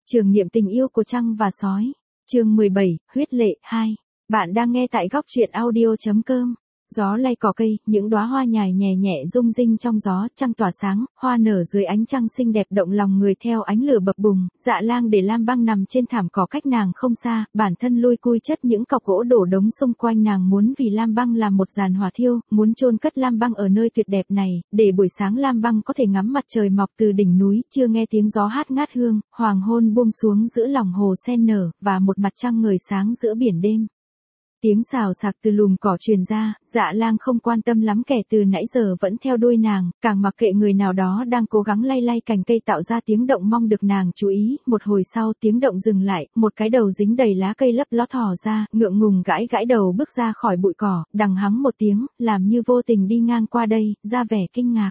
Trường nghiệm tình yêu của trăng và sói. Chương 17, huyết lệ 2. Bạn đang nghe tại góc truyện audio.com. Gió lay cỏ cây, những đóa hoa nhài nhẹ nhẹ rung rinh trong gió, trăng tỏa sáng, hoa nở dưới ánh trăng xinh đẹp động lòng người theo ánh lửa bập bùng. Dạ Lang để Lam Băng nằm trên thảm cỏ cách nàng không xa, bản thân lui cui chất những cọc gỗ đổ đống xung quanh nàng muốn vì Lam Băng làm một giàn hỏa thiêu, muốn chôn cất Lam Băng ở nơi tuyệt đẹp này, để buổi sáng Lam Băng có thể ngắm mặt trời mọc từ đỉnh núi, chưa nghe tiếng gió hát ngát hương, hoàng hôn buông xuống giữa lòng hồ sen nở, và một mặt trăng ngời sáng giữa biển đêm. Tiếng xào xạc từ lùm cỏ truyền ra, Dạ Lang không quan tâm lắm, kẻ từ nãy giờ vẫn theo đuôi nàng, càng mặc kệ người nào đó đang cố gắng lay lay cành cây tạo ra tiếng động mong được nàng chú ý. Một hồi sau tiếng động dừng lại, một cái đầu dính đầy lá cây lấp ló thò ra, ngượng ngùng gãi gãi đầu bước ra khỏi bụi cỏ, đằng hắng một tiếng, làm như vô tình đi ngang qua đây, ra vẻ kinh ngạc.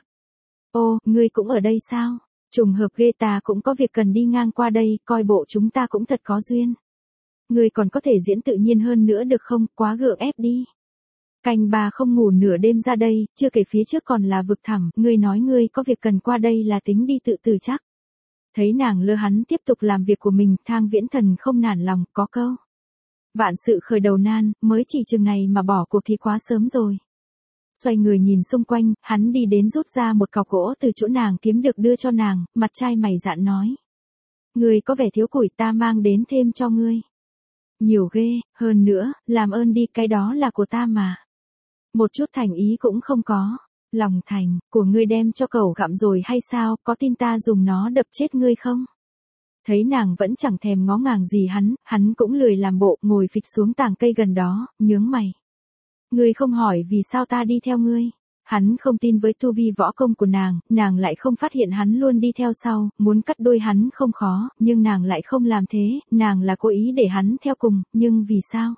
Ô, ngươi cũng ở đây sao? Trùng hợp ghê, ta cũng có việc cần đi ngang qua đây, coi bộ chúng ta cũng thật có duyên. Ngươi còn có thể diễn tự nhiên hơn nữa được không, quá gượng ép đi. Canh bà không ngủ nửa đêm ra đây, chưa kể phía trước còn là vực thẳm, ngươi nói ngươi có việc cần qua đây là tính đi tự tử chắc. Thấy nàng lơ hắn tiếp tục làm việc của mình, Thang Viễn Thần không nản lòng, có câu. Vạn sự khởi đầu nan, mới chỉ chừng này mà bỏ cuộc thì quá sớm rồi. Xoay người nhìn xung quanh, hắn đi đến rút ra một cọc gỗ từ chỗ nàng kiếm được đưa cho nàng, mặt trai mày dạn nói. Ngươi có vẻ thiếu củi, ta mang đến thêm cho ngươi. Nhiều ghê, hơn nữa, làm ơn đi, cái đó là của ta mà. Một chút thành ý cũng không có. Lòng thành, của ngươi đem cho cẩu gặm rồi hay sao, có tin ta dùng nó đập chết ngươi không? Thấy nàng vẫn chẳng thèm ngó ngàng gì hắn cũng lười làm bộ, ngồi phịch xuống tàng cây gần đó, nhướng mày. Ngươi không hỏi vì sao ta đi theo ngươi. Hắn không tin với tu vi võ công của nàng lại không phát hiện hắn luôn đi theo sau, muốn cắt đuôi hắn không khó, nhưng nàng lại không làm thế, nàng là cố ý để hắn theo cùng, nhưng vì sao?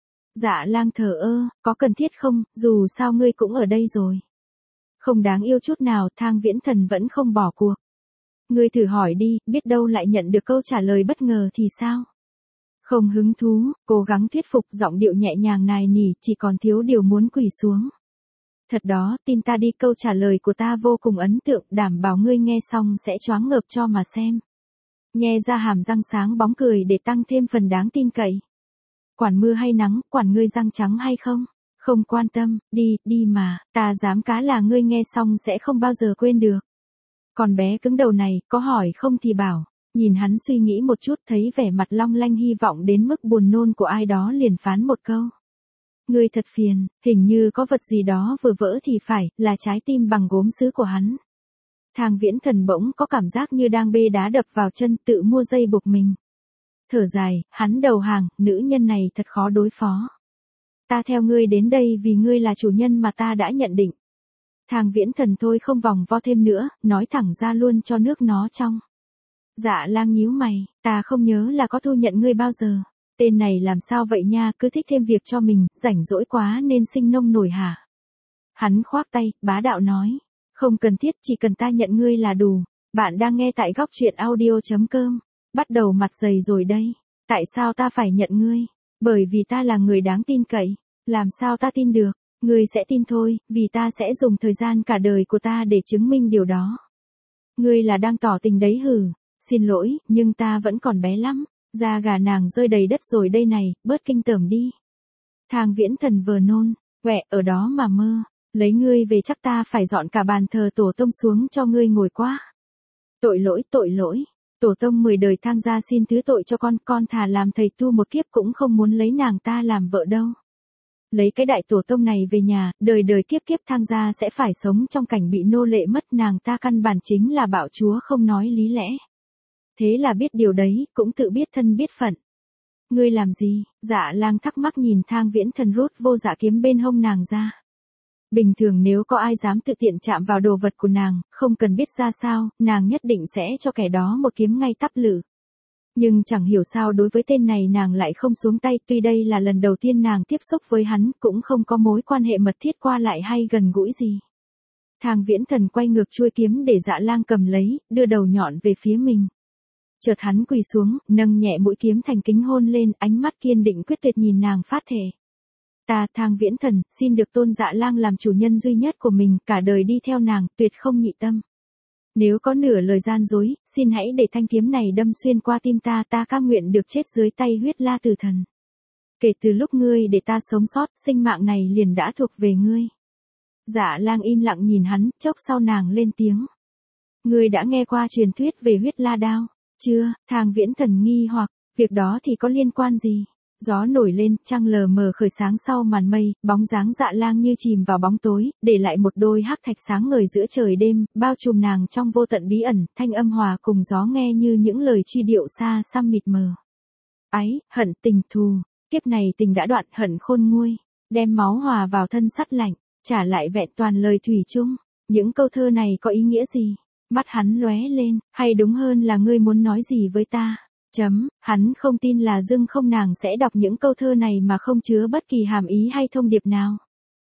Dạ Lang thờ ơ, có cần thiết không, dù sao ngươi cũng ở đây rồi. Không đáng yêu chút nào, Thang Viễn Thần vẫn không bỏ cuộc. Ngươi thử hỏi đi, biết đâu lại nhận được câu trả lời bất ngờ thì sao? Không hứng thú, cố gắng thuyết phục, giọng điệu nhẹ nhàng nài nỉ, chỉ còn thiếu điều muốn quỳ xuống. Thật đó, tin ta đi, câu trả lời của ta vô cùng ấn tượng, đảm bảo ngươi nghe xong sẽ choáng ngợp cho mà xem. Nhe ra hàm răng sáng bóng cười để tăng thêm phần đáng tin cậy. Quản mưa hay nắng, quản ngươi răng trắng hay không? Không quan tâm, đi mà, ta dám cá là ngươi nghe xong sẽ không bao giờ quên được. Còn bé cứng đầu này, có hỏi không thì bảo. Nhìn hắn suy nghĩ một chút, thấy vẻ mặt long lanh hy vọng đến mức buồn nôn của ai đó, liền phán một câu. Ngươi thật phiền, hình như có vật gì đó vừa vỡ thì phải, là trái tim bằng gốm sứ của hắn. Thang Viễn Thần bỗng có cảm giác như đang bê đá đập vào chân, tự mua dây buộc mình. Thở dài, hắn đầu hàng, nữ nhân này thật khó đối phó. Ta theo ngươi đến đây vì ngươi là chủ nhân mà ta đã nhận định. Thang Viễn Thần thôi không vòng vo thêm nữa, nói thẳng ra luôn cho nước nó trong. Dạ Lang nhíu mày, ta không nhớ là có thu nhận ngươi bao giờ. Tên này làm sao vậy nha, cứ thích thêm việc cho mình, rảnh rỗi quá nên sinh nông nổi hả? Hắn khoác tay, bá đạo nói. Không cần thiết, chỉ cần ta nhận ngươi là đủ. Bạn đang nghe tại góc truyện audio.com. Bắt đầu mặt dày rồi đây. Tại sao ta phải nhận ngươi? Bởi vì ta là người đáng tin cậy. Làm sao ta tin được? Ngươi sẽ tin thôi, vì ta sẽ dùng thời gian cả đời của ta để chứng minh điều đó. Ngươi là đang tỏ tình đấy hử? Xin lỗi, nhưng ta vẫn còn bé lắm. Da gà nàng rơi đầy đất rồi đây này, bớt kinh tởm đi. Thang Viễn Thần vờ nôn, quẹ ở đó mà mơ, lấy ngươi về chắc ta phải dọn cả bàn thờ tổ tông xuống cho ngươi ngồi quá. Tội lỗi, tổ tông 10 đời Thang gia xin thứ tội cho con thà làm thầy tu một kiếp cũng không muốn lấy nàng ta làm vợ đâu. Lấy cái đại tổ tông này về nhà, đời đời kiếp kiếp Thang gia sẽ phải sống trong cảnh bị nô lệ mất, nàng ta căn bản chính là bạo chúa không nói lý lẽ. Thế là biết điều đấy, cũng tự biết thân biết phận. Ngươi làm gì? Dạ Lang thắc mắc nhìn Thang Viễn Thần rút vô dạ kiếm bên hông nàng ra. Bình thường nếu có ai dám tự tiện chạm vào đồ vật của nàng, không cần biết ra sao, nàng nhất định sẽ cho kẻ đó một kiếm ngay tắp lử. Nhưng chẳng hiểu sao đối với tên này nàng lại không xuống tay, tuy đây là lần đầu tiên nàng tiếp xúc với hắn, cũng không có mối quan hệ mật thiết qua lại hay gần gũi gì. Thang Viễn Thần quay ngược chuôi kiếm để Dạ Lang cầm lấy, đưa đầu nhọn về phía mình. Chợt hắn quỳ xuống, nâng nhẹ mũi kiếm thành kính hôn lên, ánh mắt kiên định quyết tuyệt nhìn nàng phát thề. Ta, Thang Viễn Thần, xin được tôn Dạ Lang làm chủ nhân duy nhất của mình, cả đời đi theo nàng, tuyệt không nhị tâm. Nếu có nửa lời gian dối, xin hãy để thanh kiếm này đâm xuyên qua tim ta, ta cam nguyện được chết dưới tay huyết la tử thần. Kể từ lúc ngươi để ta sống sót, sinh mạng này liền đã thuộc về ngươi. Dạ lang im lặng nhìn hắn, chốc sau nàng lên tiếng. Ngươi đã nghe qua truyền thuyết về huyết la đao? Chưa, Thang Viễn Thần nghi hoặc, việc đó thì có liên quan gì? Gió nổi lên, trăng lờ mờ khởi sáng sau màn mây, bóng dáng Dạ Lang như chìm vào bóng tối, để lại một đôi hắc thạch sáng ngời giữa trời đêm, bao trùm nàng trong vô tận bí ẩn, thanh âm hòa cùng gió nghe như những lời truy điệu xa xăm mịt mờ. Ái, hận, tình thù, kiếp này tình đã đoạn, hận khôn nguôi, đem máu hòa vào thân sắt lạnh, trả lại vẹn toàn lời thủy chung. Những câu thơ này có ý nghĩa gì? Mắt hắn lóe lên, hay đúng hơn là ngươi muốn nói gì với ta? Hắn không tin là Dương Không nàng sẽ đọc những câu thơ này mà không chứa bất kỳ hàm ý hay thông điệp nào.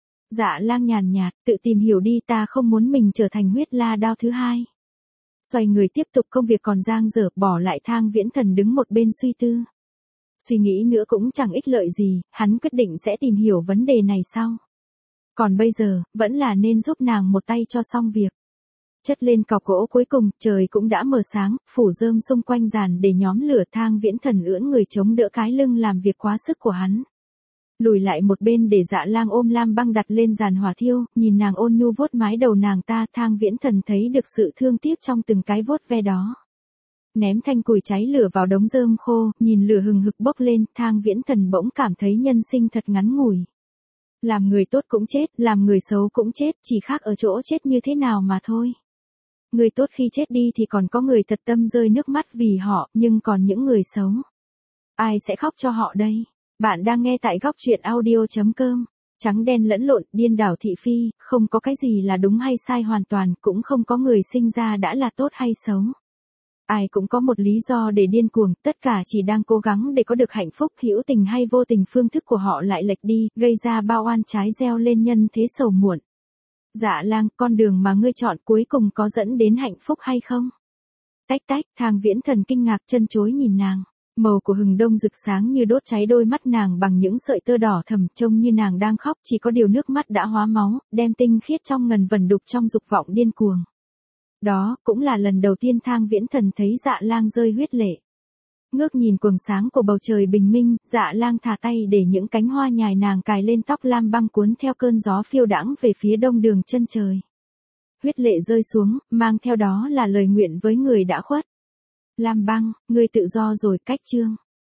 Dạ Lang nhàn nhạt, tự tìm hiểu đi, ta không muốn mình trở thành huyết la đao thứ hai. Xoay người tiếp tục công việc còn dang dở, bỏ lại Thang Viễn Thần đứng một bên suy tư. Suy nghĩ nữa cũng chẳng ích lợi gì, hắn quyết định sẽ tìm hiểu vấn đề này sau. Còn bây giờ, vẫn là nên giúp nàng một tay cho xong việc. Chất lên cọc gỗ cuối cùng, trời cũng đã mờ sáng, phủ rơm xung quanh giàn để nhóm lửa. Thang Viễn Thần ưỡn người chống đỡ cái lưng làm việc quá sức của hắn. Lùi lại một bên để Dạ Lang ôm lam băng đặt lên giàn hỏa thiêu, nhìn nàng ôn nhu vuốt mái đầu nàng ta. Thang Viễn Thần thấy được sự thương tiếc trong từng cái vuốt ve đó. Ném thanh củi cháy lửa vào đống rơm khô, nhìn lửa hừng hực bốc lên, Thang Viễn Thần bỗng cảm thấy nhân sinh thật ngắn ngủi. Làm người tốt cũng chết, làm người xấu cũng chết, chỉ khác ở chỗ chết như thế nào mà thôi. Người tốt khi chết đi thì còn có người thật tâm rơi nước mắt vì họ, nhưng còn những người xấu, ai sẽ khóc cho họ đây? Bạn đang nghe tại góc truyện audio.com. Trắng đen lẫn lộn, điên đảo thị phi, không có cái gì là đúng hay sai hoàn toàn, cũng không có người sinh ra đã là tốt hay xấu. Ai cũng có một lý do để điên cuồng, tất cả chỉ đang cố gắng để có được hạnh phúc, hữu tình hay vô tình phương thức của họ lại lệch đi, gây ra bao oan trái gieo lên nhân thế sầu muộn. Dạ Lang, con đường mà ngươi chọn cuối cùng có dẫn đến hạnh phúc hay không? Tách tách, Thang Viễn Thần kinh ngạc chân chối nhìn nàng. Màu của hừng đông rực sáng như đốt cháy đôi mắt nàng bằng những sợi tơ đỏ thẫm, trông như nàng đang khóc, chỉ có điều nước mắt đã hóa máu, đem tinh khiết trong ngần vẩn đục trong dục vọng điên cuồng. Đó cũng là lần đầu tiên Thang Viễn Thần thấy Dạ Lang rơi huyết lệ. Ngước nhìn quầng sáng của bầu trời bình minh, Dạ Lang thả tay để những cánh hoa nhài nàng cài lên tóc lam băng cuốn theo cơn gió phiêu đãng về phía đông đường chân trời. Huyết lệ rơi xuống, mang theo đó là lời nguyện với người đã khuất. Lam băng, ngươi tự do rồi, cách chương.